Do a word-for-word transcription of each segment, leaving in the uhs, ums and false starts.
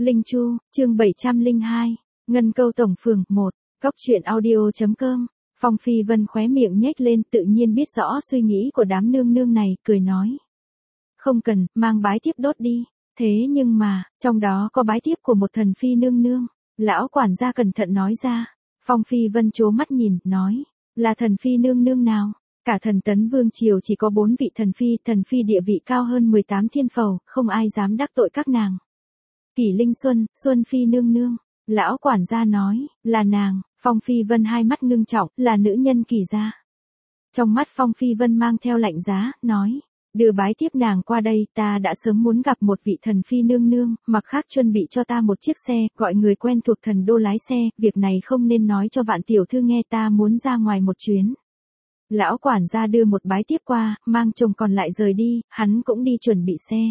Linh Chu, chương bảy trăm lẻ hai, Ngân Câu Tổng Phường, một, Cóc truyện audio.com. Phong Phi Vân khóe miệng nhếch lên, tự nhiên biết rõ suy nghĩ của đám nương nương này, cười nói. Không cần, mang bái thiếp đốt đi. Thế nhưng mà, trong đó có bái thiếp của một thần phi nương nương. Lão quản gia cẩn thận nói ra. Phong Phi Vân trố mắt nhìn, nói. Là thần phi nương nương nào? Cả thần tấn vương triều chỉ có bốn vị thần phi, thần phi địa vị cao hơn mười tám thiên phầu, không ai dám đắc tội các nàng. Kỷ Linh Xuân, Xuân phi nương nương. Lão quản gia nói, là nàng. Phong Phi Vân hai mắt ngưng trọng, là nữ nhân Kỷ gia. Trong mắt Phong Phi Vân mang theo lạnh giá, nói, đưa bái tiếp nàng qua đây, ta đã sớm muốn gặp một vị thần phi nương nương, mặc khác chuẩn bị cho ta một chiếc xe, gọi người quen thuộc thần đô lái xe, việc này không nên nói cho vạn tiểu thư nghe, ta muốn ra ngoài một chuyến. Lão quản gia đưa một bái tiếp qua, mang chồng còn lại rời đi, hắn cũng đi chuẩn bị xe.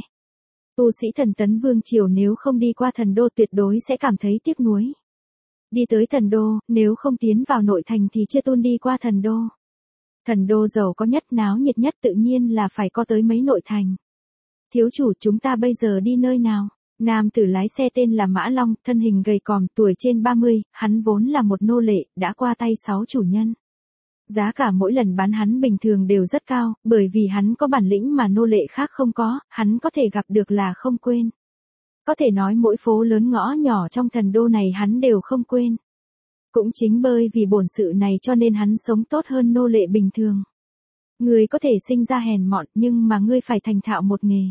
Tu sĩ thần tấn vương triều nếu không đi qua thần đô tuyệt đối sẽ cảm thấy tiếc nuối. Đi tới thần đô, nếu không tiến vào nội thành thì chưa tôn đi qua thần đô. Thần đô giàu có nhất, náo nhiệt nhất, tự nhiên là phải có tới mấy nội thành. Thiếu chủ, chúng ta bây giờ đi nơi nào? Nam tử lái xe tên là Mã Long, thân hình gầy còm, tuổi trên ba mươi, hắn vốn là một nô lệ, đã qua tay sáu chủ nhân. Giá cả mỗi lần bán hắn bình thường đều rất cao, bởi vì hắn có bản lĩnh mà nô lệ khác không có, hắn có thể gặp được là không quên. Có thể nói mỗi phố lớn ngõ nhỏ trong thần đô này hắn đều không quên. Cũng chính bởi vì bổn sự này cho nên hắn sống tốt hơn nô lệ bình thường. Ngươi có thể sinh ra hèn mọn nhưng mà ngươi phải thành thạo một nghề.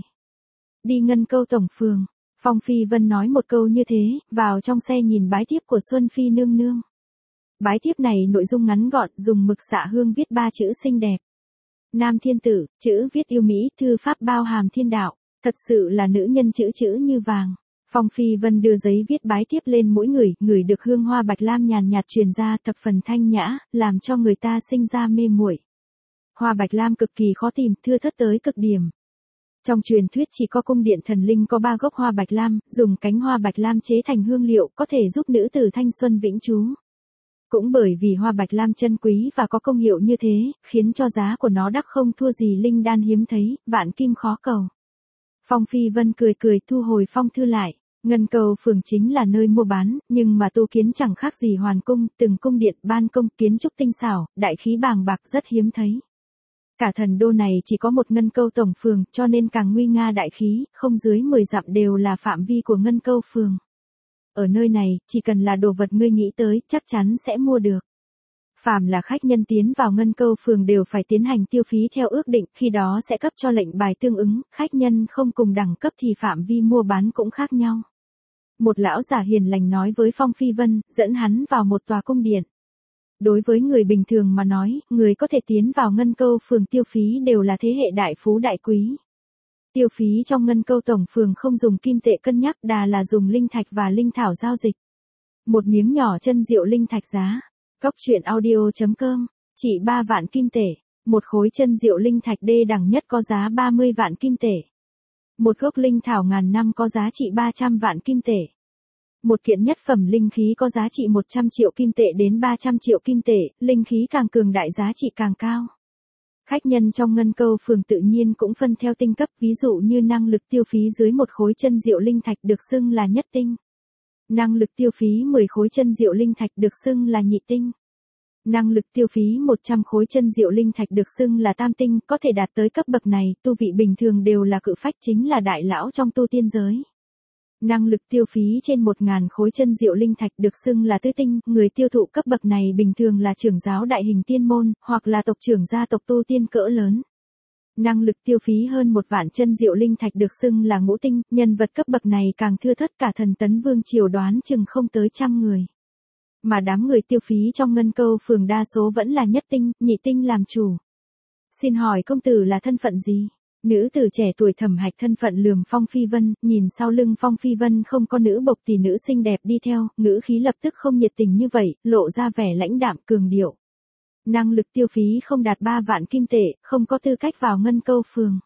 Đi Ngân Câu Tổng Phường. Phong Phi Vân nói một câu như thế, vào trong xe nhìn bái thiếp của Xuân Phi nương nương. Bái thiếp này nội dung ngắn gọn, dùng mực xạ hương viết ba chữ xinh đẹp. Nam thiên tử, chữ viết yêu mỹ, thư pháp bao hàm thiên đạo. Thật sự là nữ nhân chữ chữ như vàng. Phong Phi Vân đưa giấy viết bái thiếp lên mỗi người, ngửi được hương hoa bạch lam nhàn nhạt truyền ra, thập phần thanh nhã, làm cho người ta sinh ra mê muội. Hoa bạch lam cực kỳ khó tìm, thưa thớt tới cực điểm. Trong truyền thuyết chỉ có cung điện thần linh có ba gốc hoa bạch lam, dùng cánh hoa bạch lam chế thành hương liệu, có thể giúp nữ tử thanh xuân vĩnh trú. Cũng bởi vì hoa bạch lam chân quý và có công hiệu như thế, khiến cho giá của nó đắt không thua gì linh đan hiếm thấy, vạn kim khó cầu. Phong Phi Vân cười cười thu hồi phong thư lại. Ngân Câu Phường chính là nơi mua bán, nhưng mà tu kiến chẳng khác gì hoàn cung, từng cung điện, ban công, kiến trúc tinh xảo, đại khí bàng bạc rất hiếm thấy. Cả thần đô này chỉ có một Ngân Câu Tổng Phường, cho nên càng nguy nga đại khí, không dưới mười dặm đều là phạm vi của Ngân Câu Phường. Ở nơi này, chỉ cần là đồ vật ngươi nghĩ tới, chắc chắn sẽ mua được. Phàm là khách nhân tiến vào Ngân Câu Phường đều phải tiến hành tiêu phí theo ước định, khi đó sẽ cấp cho lệnh bài tương ứng, khách nhân không cùng đẳng cấp thì phạm vi mua bán cũng khác nhau. Một lão già hiền lành nói với Phong Phi Vân, dẫn hắn vào một tòa cung điện. Đối với người bình thường mà nói, người có thể tiến vào Ngân Câu Phường tiêu phí đều là thế hệ đại phú đại quý. Tiêu phí trong Ngân Câu Tổng Phường không dùng kim tệ cân nhắc, đà là dùng linh thạch và linh thảo giao dịch. Một miếng nhỏ chân rượu linh thạch giá. Cóc truyện audio.com, chỉ ba vạn kim tệ. Một khối chân rượu linh thạch đê đẳng nhất có giá ba mươi vạn kim tệ. Một gốc linh thảo ngàn năm có giá trị ba trăm vạn kim tệ. Một kiện nhất phẩm linh khí có giá trị một trăm triệu kim tệ đến ba trăm triệu kim tệ, linh khí càng cường đại giá trị càng cao. Khách nhân trong Ngân Câu Phường tự nhiên cũng phân theo tinh cấp, ví dụ như năng lực tiêu phí dưới một khối chân rượu linh thạch được xưng là nhất tinh. Năng lực tiêu phí mười khối chân rượu linh thạch được xưng là nhị tinh. Năng lực tiêu phí một trăm khối chân rượu linh thạch được xưng là tam tinh, có thể đạt tới cấp bậc này, tu vị bình thường đều là cự phách, chính là đại lão trong tu tiên giới. Năng lực tiêu phí trên một nghìn khối chân rượu linh thạch được xưng là tứ tinh, người tiêu thụ cấp bậc này bình thường là trưởng giáo đại hình tiên môn, hoặc là tộc trưởng gia tộc tu tiên cỡ lớn. Năng lực tiêu phí hơn một vạn chân rượu linh thạch được xưng là ngũ tinh, nhân vật cấp bậc này càng thưa thớt, cả thần tấn vương triều đoán chừng không tới trăm người. Mà đám người tiêu phí trong Ngân Câu Phường đa số vẫn là nhất tinh, nhị tinh làm chủ. Xin hỏi công tử là thân phận gì? Nữ tử trẻ tuổi thẩm hạch thân phận lườm Phong Phi Vân, nhìn sau lưng Phong Phi Vân không có nữ bộc tỷ nữ xinh đẹp đi theo, ngữ khí lập tức không nhiệt tình như vậy, lộ ra vẻ lãnh đạm cường điệu. Năng lực tiêu phí không đạt ba vạn kim tệ, không có tư cách vào Ngân Câu Phường.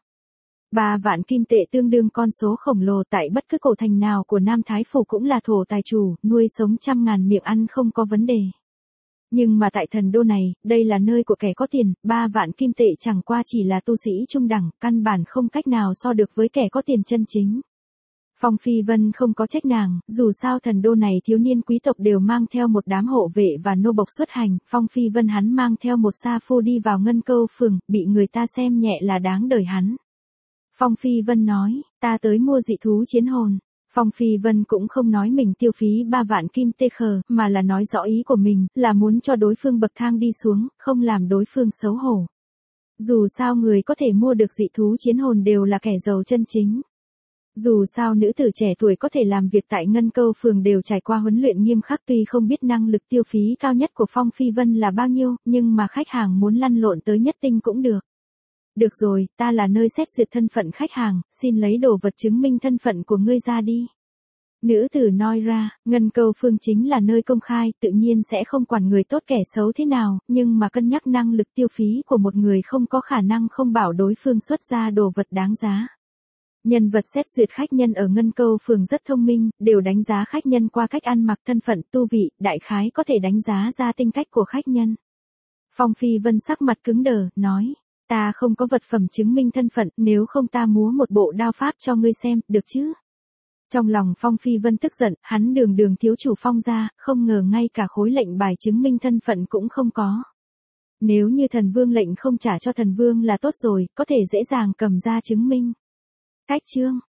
ba vạn kim tệ tương đương con số khổng lồ, tại bất cứ cổ thành nào của Nam Thái Phủ cũng là thổ tài chủ, nuôi sống trăm ngàn miệng ăn không có vấn đề. Nhưng mà tại thần đô này, đây là nơi của kẻ có tiền, ba vạn kim tệ chẳng qua chỉ là tu sĩ trung đẳng, căn bản không cách nào so được với kẻ có tiền chân chính. Phong Phi Vân không có trách nàng, dù sao thần đô này thiếu niên quý tộc đều mang theo một đám hộ vệ và nô bộc xuất hành, Phong Phi Vân hắn mang theo một sa phu đi vào Ngân Câu phường, bị người ta xem nhẹ là đáng đời hắn. Phong Phi Vân nói, ta tới mua dị thú chiến hồn. Phong Phi Vân cũng không nói mình tiêu phí ba vạn kim tê khờ, mà là nói rõ ý của mình, là muốn cho đối phương bậc thang đi xuống, không làm đối phương xấu hổ. Dù sao người có thể mua được dị thú chiến hồn đều là kẻ giàu chân chính. Dù sao nữ tử trẻ tuổi có thể làm việc tại Ngân Câu phường đều trải qua huấn luyện nghiêm khắc, tuy không biết năng lực tiêu phí cao nhất của Phong Phi Vân là bao nhiêu, nhưng mà khách hàng muốn lăn lộn tới nhất tinh cũng được. Được rồi, ta là nơi xét duyệt thân phận khách hàng, xin lấy đồ vật chứng minh thân phận của ngươi ra đi. Nữ tử nói ra, Ngân Câu phường chính là nơi công khai, tự nhiên sẽ không quản người tốt kẻ xấu thế nào, nhưng mà cân nhắc năng lực tiêu phí của một người không có khả năng không bảo đối phương xuất ra đồ vật đáng giá. Nhân vật xét duyệt khách nhân ở Ngân Câu phường rất thông minh, đều đánh giá khách nhân qua cách ăn mặc, thân phận, tu vị, đại khái có thể đánh giá ra tính cách của khách nhân. Phong Phi Vân sắc mặt cứng đờ, nói, ta không có vật phẩm chứng minh thân phận, nếu không ta múa một bộ đao pháp cho ngươi xem, được chứ? Trong lòng Phong Phi Vân tức giận, hắn đường đường thiếu chủ Phong gia, không ngờ ngay cả khối lệnh bài chứng minh thân phận cũng không có. Nếu như thần vương lệnh không trả cho thần vương là tốt rồi, có thể dễ dàng cầm ra chứng minh. Cách chương